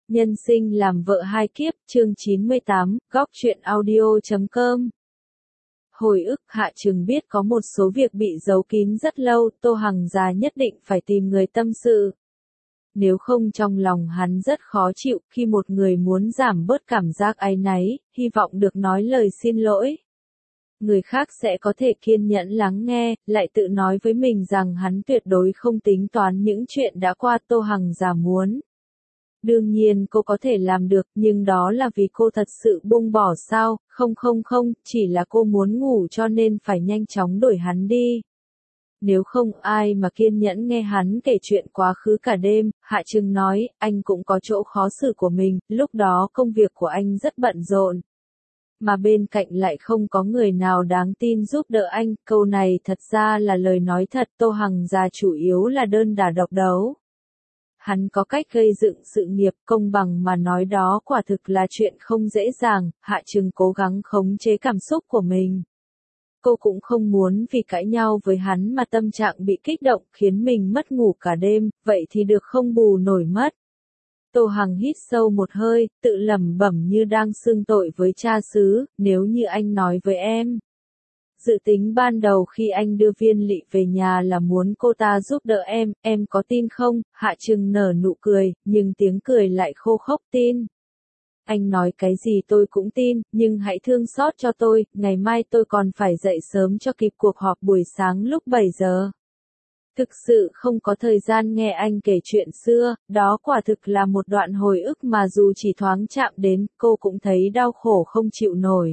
Nhân sinh làm vợ hai kiếp, chương 98, góc truyện audio.com. Hồi ức Hạ Trừng biết có một số việc bị giấu kín rất lâu, Tô Hằng già nhất định phải tìm người tâm sự. Nếu không trong lòng hắn rất khó chịu khi một người muốn giảm bớt cảm giác áy náy, hy vọng được nói lời xin lỗi. Người khác sẽ có thể kiên nhẫn lắng nghe, lại tự nói với mình rằng hắn tuyệt đối không tính toán những chuyện đã qua. Tô Hằng già muốn. Đương nhiên cô có thể làm được, nhưng đó là vì cô thật sự buông bỏ sao? Không, chỉ là cô muốn ngủ cho nên phải nhanh chóng đuổi hắn đi. Nếu không ai mà kiên nhẫn nghe hắn kể chuyện quá khứ cả đêm. Hạ Trừng nói, anh cũng có chỗ khó xử của mình, lúc đó công việc của anh rất bận rộn. Mà bên cạnh lại không có người nào đáng tin giúp đỡ anh, câu này thật ra là lời nói thật. Tô Hằng già chủ yếu là đơn đả độc đấu. Hắn có cách gây dựng sự nghiệp, công bằng mà nói đó quả thực là chuyện không dễ dàng. Hạ Trừng cố gắng khống chế cảm xúc của mình. Cô cũng không muốn vì cãi nhau với hắn mà tâm trạng bị kích động khiến mình mất ngủ cả đêm, vậy thì được không bù nổi mất. Tô Hằng hít sâu một hơi, tự lẩm bẩm như đang xưng tội với cha xứ, nếu như anh nói với em. Dự tính ban đầu khi anh đưa Viên Lị về nhà là muốn cô ta giúp đỡ em có tin không? Hạ Trừng nở nụ cười, nhưng tiếng cười lại khô khốc. Tin. Anh nói cái gì tôi cũng tin, nhưng hãy thương xót cho tôi, ngày mai tôi còn phải dậy sớm cho kịp cuộc họp buổi sáng lúc 7 giờ. Thực sự không có thời gian nghe anh kể chuyện xưa, đó quả thực là một đoạn hồi ức mà dù chỉ thoáng chạm đến, cô cũng thấy đau khổ không chịu nổi.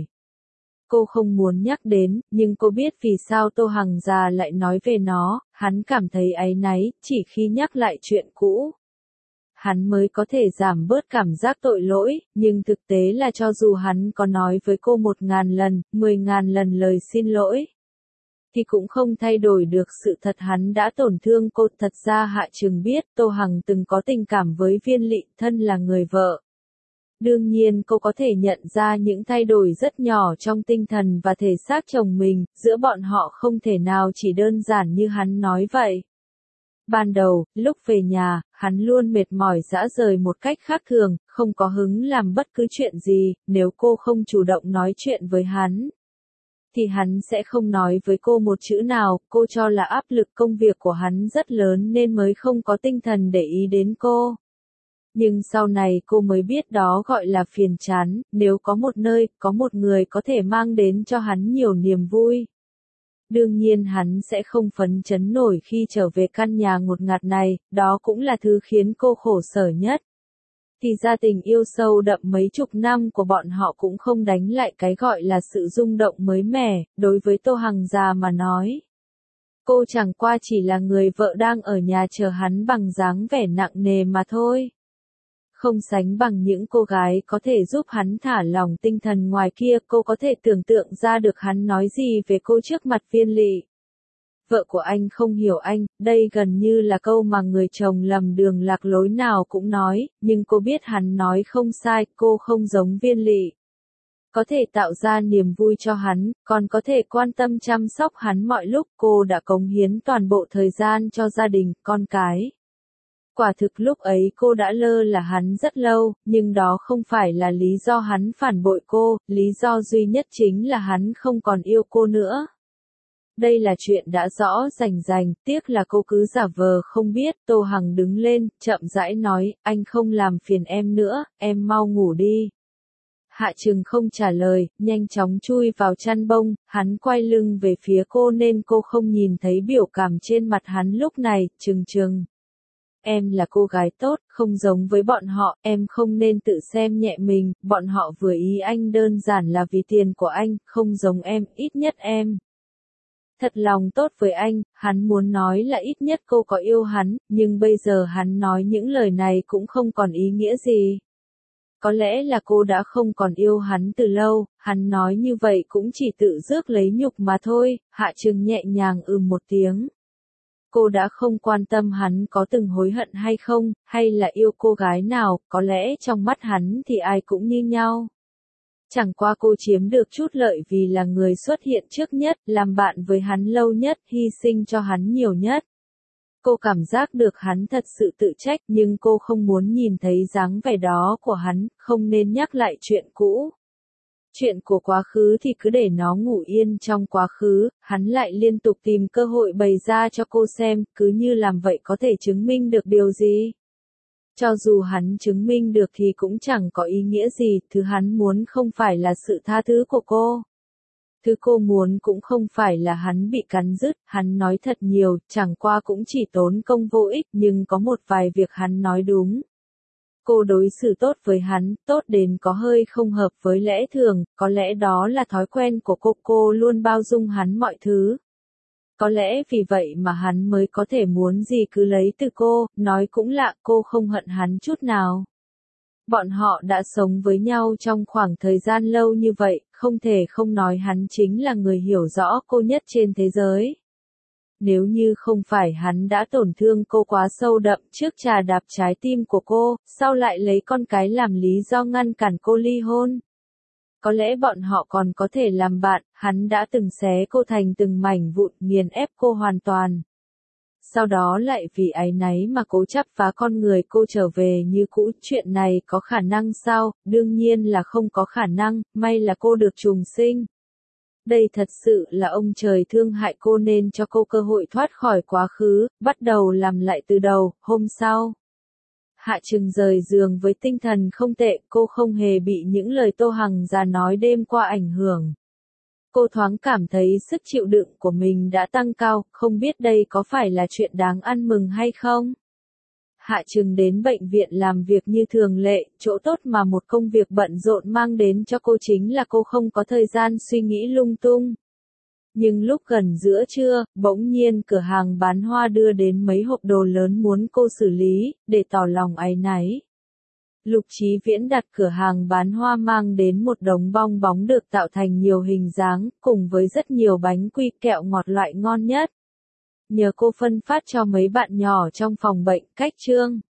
Cô không muốn nhắc đến, nhưng cô biết vì sao Tô Hằng già lại nói về nó, hắn cảm thấy áy náy, chỉ khi nhắc lại chuyện cũ. Hắn mới có thể giảm bớt cảm giác tội lỗi, nhưng thực tế là cho dù hắn có nói với cô 1000 lần, 10.000 lần lời xin lỗi, thì cũng không thay đổi được sự thật hắn đã tổn thương cô. Thật ra Hạ Trừng biết Tô Hằng từng có tình cảm với Viên Lị, thân là người vợ. Đương nhiên cô có thể nhận ra những thay đổi rất nhỏ trong tinh thần và thể xác chồng mình, giữa bọn họ không thể nào chỉ đơn giản như hắn nói vậy. Ban đầu, lúc về nhà, hắn luôn mệt mỏi rã rời một cách khác thường, không có hứng làm bất cứ chuyện gì. Nếu cô không chủ động nói chuyện với hắn, thì hắn sẽ không nói với cô một chữ nào. Cô cho là áp lực công việc của hắn rất lớn nên mới không có tinh thần để ý đến cô. Nhưng sau này cô mới biết đó gọi là phiền chán. Nếu có một nơi, có một người có thể mang đến cho hắn nhiều niềm vui, đương nhiên hắn sẽ không phấn chấn nổi khi trở về căn nhà ngột ngạt này. Đó cũng là thứ khiến cô khổ sở nhất. Thì ra tình yêu sâu đậm mấy chục năm của bọn họ cũng không đánh lại cái gọi là sự rung động mới mẻ. Đối với Tô Hằng già mà nói, cô chẳng qua chỉ là người vợ đang ở nhà chờ hắn bằng dáng vẻ nặng nề mà thôi. Không sánh bằng những cô gái có thể giúp hắn thả lỏng tinh thần ngoài kia. Cô có thể tưởng tượng ra được hắn nói gì về cô trước mặt Viên Lị. Vợ của anh không hiểu anh, đây gần như là câu mà người chồng lầm đường lạc lối nào cũng nói, nhưng cô biết hắn nói không sai. Cô không giống Viên Lị, có thể tạo ra niềm vui cho hắn, còn có thể quan tâm chăm sóc hắn mọi lúc. Cô đã cống hiến toàn bộ thời gian cho gia đình, con cái. Quả thực lúc ấy cô đã lơ là hắn rất lâu, nhưng đó không phải là lý do hắn phản bội cô, lý do duy nhất chính là hắn không còn yêu cô nữa. Đây là chuyện đã rõ rành, tiếc là cô cứ giả vờ không biết. Tô Hằng đứng lên, chậm rãi nói, anh không làm phiền em nữa, em mau ngủ đi. Hạ Trừng không trả lời, nhanh chóng chui vào chăn bông. Hắn quay lưng về phía cô nên cô không nhìn thấy biểu cảm trên mặt hắn lúc này. Trừng, em là cô gái tốt, không giống với bọn họ, em không nên tự xem nhẹ mình. Bọn họ vừa ý anh đơn giản là vì tiền của anh, không giống em, ít nhất em thật lòng tốt với anh. Hắn muốn nói là ít nhất cô có yêu hắn, nhưng bây giờ hắn nói những lời này cũng không còn ý nghĩa gì. Có lẽ là cô đã không còn yêu hắn từ lâu, hắn nói như vậy cũng chỉ tự rước lấy nhục mà thôi. Hạ Trừng nhẹ nhàng một tiếng. Cô đã không quan tâm hắn có từng hối hận hay không, hay là yêu cô gái nào, có lẽ trong mắt hắn thì ai cũng như nhau. Chẳng qua cô chiếm được chút lợi vì là người xuất hiện trước nhất, làm bạn với hắn lâu nhất, hy sinh cho hắn nhiều nhất. Cô cảm giác được hắn thật sự tự trách nhưng cô không muốn nhìn thấy dáng vẻ đó của hắn, không nên nhắc lại chuyện cũ. Chuyện của quá khứ thì cứ để nó ngủ yên trong quá khứ, hắn lại liên tục tìm cơ hội bày ra cho cô xem, cứ như làm vậy có thể chứng minh được điều gì. Cho dù hắn chứng minh được thì cũng chẳng có ý nghĩa gì, thứ hắn muốn không phải là sự tha thứ của cô. Thứ cô muốn cũng không phải là hắn bị cắn rứt, hắn nói thật nhiều, chẳng qua cũng chỉ tốn công vô ích, nhưng có một vài việc hắn nói đúng. Cô đối xử tốt với hắn, tốt đến có hơi không hợp với lẽ thường, có lẽ đó là thói quen của cô luôn bao dung hắn mọi thứ. Có lẽ vì vậy mà hắn mới có thể muốn gì cứ lấy từ cô, nói cũng lạ cô không hận hắn chút nào. Bọn họ đã sống với nhau trong khoảng thời gian lâu như vậy, không thể không nói hắn chính là người hiểu rõ cô nhất trên thế giới. Nếu như không phải hắn đã tổn thương cô quá sâu đậm trước trà đạp trái tim của cô, sau lại lấy con cái làm lý do ngăn cản cô ly hôn. Có lẽ bọn họ còn có thể làm bạn, hắn đã từng xé cô thành từng mảnh vụn nghiền ép cô hoàn toàn. Sau đó lại vì áy náy mà cố chấp phá con người cô trở về như cũ, chuyện này có khả năng sao? Đương nhiên là không có khả năng, may là cô được trùng sinh. Đây thật sự là ông trời thương hại cô nên cho cô cơ hội thoát khỏi quá khứ, bắt đầu làm lại từ đầu. Hôm sau, Hạ Trừng rời giường với tinh thần không tệ, cô không hề bị những lời Tô Hằng già nói đêm qua ảnh hưởng. Cô thoáng cảm thấy sức chịu đựng của mình đã tăng cao, không biết đây có phải là chuyện đáng ăn mừng hay không? Hạ Trừng đến bệnh viện làm việc như thường lệ, chỗ tốt mà một công việc bận rộn mang đến cho cô chính là cô không có thời gian suy nghĩ lung tung. Nhưng lúc gần giữa trưa, bỗng nhiên cửa hàng bán hoa đưa đến mấy hộp đồ lớn muốn cô xử lý, để tỏ lòng áy náy. Lục Chí Viễn đặt cửa hàng bán hoa mang đến một đống bong bóng được tạo thành nhiều hình dáng, cùng với rất nhiều bánh quy kẹo ngọt loại ngon nhất. Nhờ cô phân phát cho mấy bạn nhỏ trong phòng bệnh, cách trương.